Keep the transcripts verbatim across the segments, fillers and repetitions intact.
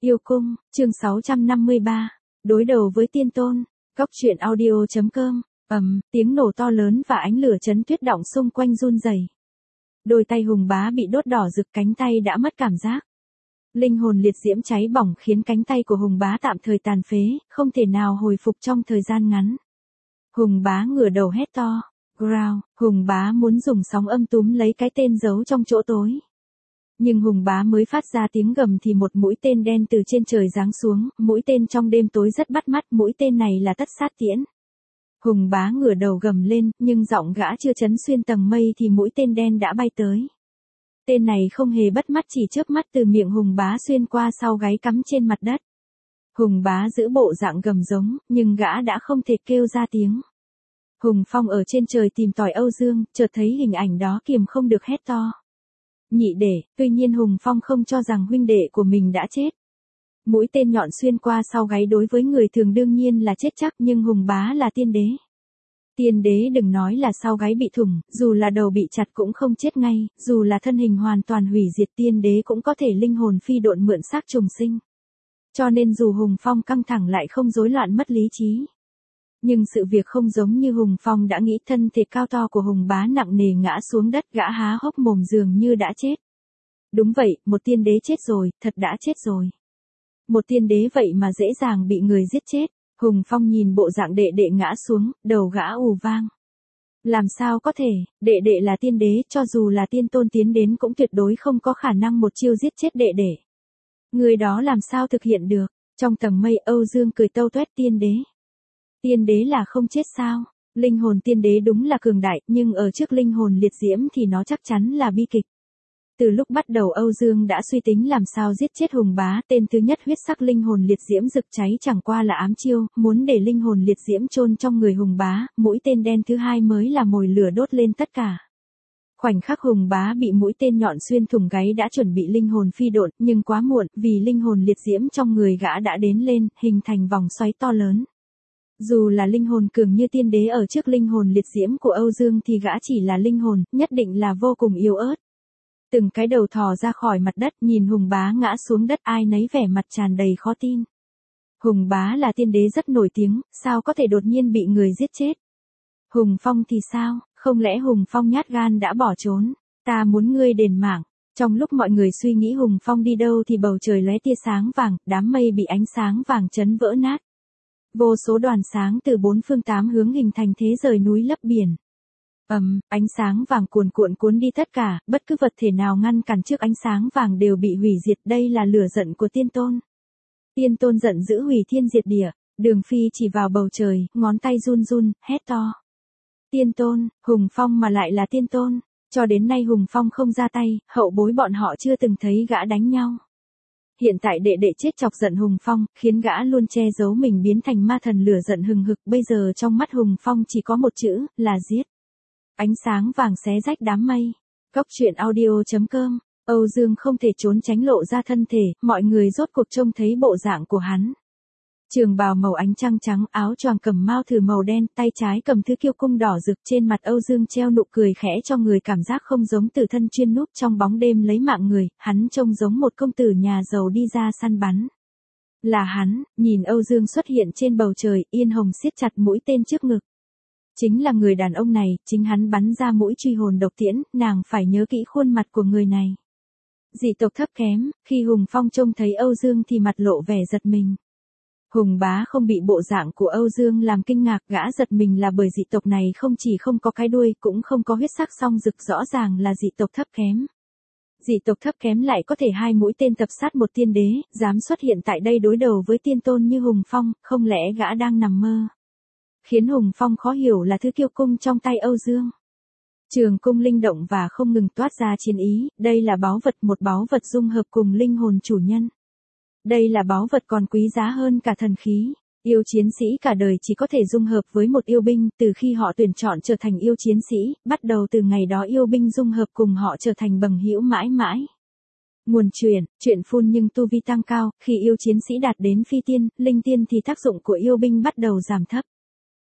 Yêu cung, chương sáu trăm năm mươi ba, đối đầu với tiên tôn, góc truyện audio.com, ầm, tiếng nổ to lớn và ánh lửa chấn tuyết động xung quanh run rẩy. Đôi tay Hùng Bá bị đốt đỏ rực, cánh tay đã mất cảm giác. Linh hồn liệt diễm cháy bỏng khiến cánh tay của Hùng Bá tạm thời tàn phế, không thể nào hồi phục trong thời gian ngắn. Hùng Bá ngửa đầu hét to, growl, Hùng Bá muốn dùng sóng âm túm lấy cái tên giấu trong chỗ tối. Nhưng Hùng Bá mới phát ra tiếng gầm thì một mũi tên đen từ trên trời giáng xuống, mũi tên trong đêm tối rất bắt mắt, mũi tên này là tất sát tiễn. Hùng Bá ngửa đầu gầm lên, nhưng giọng gã chưa chấn xuyên tầng mây thì mũi tên đen đã bay tới. Tên này không hề bắt mắt, chỉ chớp mắt từ miệng Hùng Bá xuyên qua sau gáy cắm trên mặt đất. Hùng Bá giữ bộ dạng gầm giống, nhưng gã đã không thể kêu ra tiếng. Hùng Phong ở trên trời tìm tòi Âu Dương, chợt thấy hình ảnh đó kiềm không được hét to. Nhị đệ, tuy nhiên Hùng Phong không cho rằng huynh đệ của mình đã chết. Mũi tên nhọn xuyên qua sau gáy đối với người thường đương nhiên là chết chắc, nhưng Hùng Bá là tiên đế. Tiên đế đừng nói là sau gáy bị thủng, dù là đầu bị chặt cũng không chết ngay, dù là thân hình hoàn toàn hủy diệt tiên đế cũng có thể linh hồn phi độn mượn xác trùng sinh. Cho nên dù Hùng Phong căng thẳng lại không rối loạn mất lý trí. Nhưng sự việc không giống như Hùng Phong đã nghĩ, thân thể cao to của Hùng Bá nặng nề ngã xuống đất, gã há hốc mồm dường như đã chết. Đúng vậy, một tiên đế chết rồi, thật đã chết rồi. Một tiên đế vậy mà dễ dàng bị người giết chết. Hùng Phong nhìn bộ dạng đệ đệ ngã xuống, đầu gã ù vang. Làm sao có thể, đệ đệ là tiên đế, cho dù là tiên tôn tiến đến cũng tuyệt đối không có khả năng một chiêu giết chết đệ đệ. Người đó làm sao thực hiện được? Trong tầng mây Âu Dương cười tâu tuét, tiên đế. Tiên đế là không chết sao? Linh hồn tiên đế đúng là cường đại, nhưng ở trước linh hồn liệt diễm thì nó chắc chắn là bi kịch. Từ lúc bắt đầu Âu Dương đã suy tính làm sao giết chết Hùng Bá, tên thứ nhất huyết sắc linh hồn liệt diễm rực cháy chẳng qua là ám chiêu, muốn để linh hồn liệt diễm chôn trong người Hùng Bá, mũi tên đen thứ hai mới là mồi lửa đốt lên tất cả. Khoảnh khắc Hùng Bá bị mũi tên nhọn xuyên thủng gáy đã chuẩn bị linh hồn phi độn, nhưng quá muộn, vì linh hồn liệt diễm trong người gã đã đến lên, hình thành vòng xoáy to lớn. Dù là linh hồn cường như tiên đế ở trước linh hồn liệt diễm của Âu Dương thì gã chỉ là linh hồn, nhất định là vô cùng yếu ớt. Từng cái đầu thò ra khỏi mặt đất, nhìn Hùng Bá ngã xuống đất, ai nấy vẻ mặt tràn đầy khó tin. Hùng Bá là tiên đế rất nổi tiếng, sao có thể đột nhiên bị người giết chết? Hùng Phong thì sao, không lẽ Hùng Phong nhát gan đã bỏ trốn? Ta muốn ngươi đền mạng. Trong lúc mọi người suy nghĩ Hùng Phong đi đâu thì bầu trời lóe tia sáng vàng, đám mây bị ánh sáng vàng chấn vỡ nát. Vô số đoàn sáng từ bốn phương tám hướng hình thành thế rời núi lấp biển. Ầm, um, ánh sáng vàng cuồn cuộn cuốn đi tất cả, bất cứ vật thể nào ngăn cản trước ánh sáng vàng đều bị hủy diệt, đây là lửa giận của tiên tôn. Tiên tôn giận dữ hủy thiên diệt địa, Đường Phi chỉ vào bầu trời, ngón tay run run, hét to. Tiên tôn, Hùng Phong mà lại là tiên tôn, cho đến nay Hùng Phong không ra tay, hậu bối bọn họ chưa từng thấy gã đánh nhau. Hiện tại đệ đệ chết chọc giận Hùng Phong, khiến gã luôn che giấu mình biến thành ma thần lửa giận hừng hực, bây giờ trong mắt Hùng Phong chỉ có một chữ, là giết. Ánh sáng vàng xé rách đám mây. Góc truyện audio.com, Âu Dương không thể trốn tránh lộ ra thân thể, mọi người rốt cuộc trông thấy bộ dạng của hắn. Trường bào màu ánh trăng trắng, áo choàng cầm mao thử màu đen, tay trái cầm thứ kiêu cung đỏ rực, trên mặt Âu Dương treo nụ cười khẽ cho người cảm giác không giống tử thân chuyên núp trong bóng đêm lấy mạng người, hắn trông giống một công tử nhà giàu đi ra săn bắn. Là hắn, nhìn Âu Dương xuất hiện trên bầu trời, Yên Hồng siết chặt mũi tên trước ngực. Chính là người đàn ông này, chính hắn bắn ra mũi truy hồn độc tiễn, nàng phải nhớ kỹ khuôn mặt của người này. Dị tộc thấp kém, khi Hùng Phong trông thấy Âu Dương thì mặt lộ vẻ giật mình. Hùng Bá không bị bộ dạng của Âu Dương làm kinh ngạc, gã giật mình là bởi dị tộc này không chỉ không có cái đuôi, cũng không có huyết sắc song rực, rõ ràng là dị tộc thấp kém. Dị tộc thấp kém lại có thể hai mũi tên tập sát một tiên đế, dám xuất hiện tại đây đối đầu với tiên tôn như Hùng Phong, không lẽ gã đang nằm mơ? Khiến Hùng Phong khó hiểu là thứ kiêu cung trong tay Âu Dương. Trường cung linh động và không ngừng toát ra chiến ý, đây là báu vật, một báu vật dung hợp cùng linh hồn chủ nhân. Đây là báu vật còn quý giá hơn cả thần khí. Yêu chiến sĩ cả đời chỉ có thể dung hợp với một yêu binh, từ khi họ tuyển chọn trở thành yêu chiến sĩ, bắt đầu từ ngày đó yêu binh dung hợp cùng họ trở thành bằng hữu mãi mãi. Nguồn truyền, chuyện phun nhưng tu vi tăng cao, khi yêu chiến sĩ đạt đến phi tiên, linh tiên thì tác dụng của yêu binh bắt đầu giảm thấp.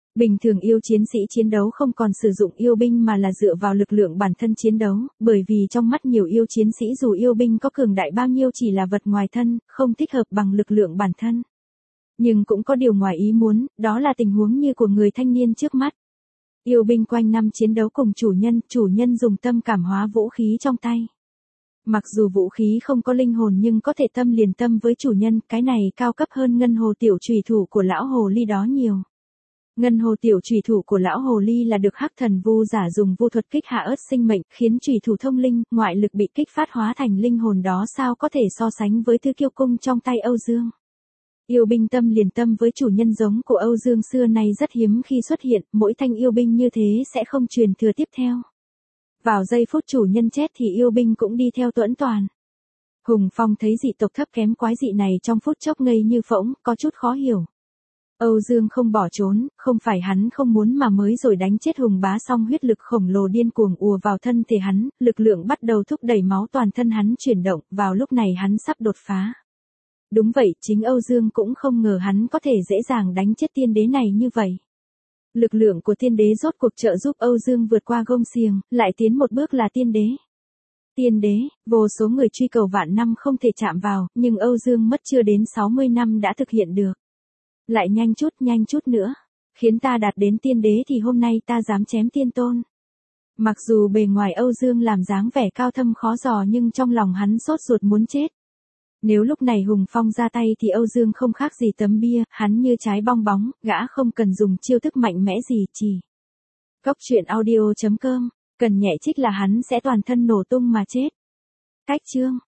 Bình thường yêu chiến sĩ chiến đấu không còn sử dụng yêu binh mà là dựa vào lực lượng bản thân chiến đấu, bởi vì trong mắt nhiều yêu chiến sĩ dù yêu binh có cường đại bao nhiêu chỉ là vật ngoài thân, không thích hợp bằng lực lượng bản thân. Nhưng cũng có điều ngoài ý muốn, đó là tình huống như của người thanh niên trước mắt. Yêu binh quanh năm chiến đấu cùng chủ nhân, chủ nhân dùng tâm cảm hóa vũ khí trong tay. Mặc dù vũ khí không có linh hồn nhưng có thể tâm liền tâm với chủ nhân, cái này cao cấp hơn ngân hồ tiểu chùy thủ của lão hồ ly đó nhiều. Ngân hồ tiểu chùy thủ của lão hồ ly là được hắc thần vu giả dùng vu thuật kích hạ ớt sinh mệnh, khiến chùy thủ thông linh, ngoại lực bị kích phát hóa thành linh hồn đó sao có thể so sánh với thứ kiêu cung trong tay Âu Dương. Yêu binh tâm liền tâm với chủ nhân giống của Âu Dương xưa nay rất hiếm khi xuất hiện, mỗi thanh yêu binh như thế sẽ không truyền thừa tiếp theo. Vào giây phút chủ nhân chết thì yêu binh cũng đi theo tuẫn toàn. Hùng Phong thấy dị tộc thấp kém quái dị này trong phút chốc ngây như phỗng, có chút khó hiểu. Âu Dương không bỏ trốn, không phải hắn không muốn mà mới rồi đánh chết Hùng Bá xong huyết lực khổng lồ điên cuồng ùa vào thân thể hắn, lực lượng bắt đầu thúc đẩy máu toàn thân hắn chuyển động, vào lúc này hắn sắp đột phá. Đúng vậy, chính Âu Dương cũng không ngờ hắn có thể dễ dàng đánh chết tiên đế này như vậy. Lực lượng của tiên đế rốt cuộc trợ giúp Âu Dương vượt qua gông xiềng, lại tiến một bước là tiên đế. Tiên đế, vô số người truy cầu vạn năm không thể chạm vào, nhưng Âu Dương mất chưa đến sáu mươi năm đã thực hiện được. Lại nhanh chút, nhanh chút nữa. Khiến ta đạt đến tiên đế thì hôm nay ta dám chém tiên tôn. Mặc dù bề ngoài Âu Dương làm dáng vẻ cao thâm khó dò nhưng trong lòng hắn sốt ruột muốn chết. Nếu lúc này Hùng Phong ra tay thì Âu Dương không khác gì tấm bia, hắn như trái bong bóng, gã không cần dùng chiêu thức mạnh mẽ gì chỉ. Cốc truyện audio chấm com, cần nhẹ trích là hắn sẽ toàn thân nổ tung mà chết. Cách chương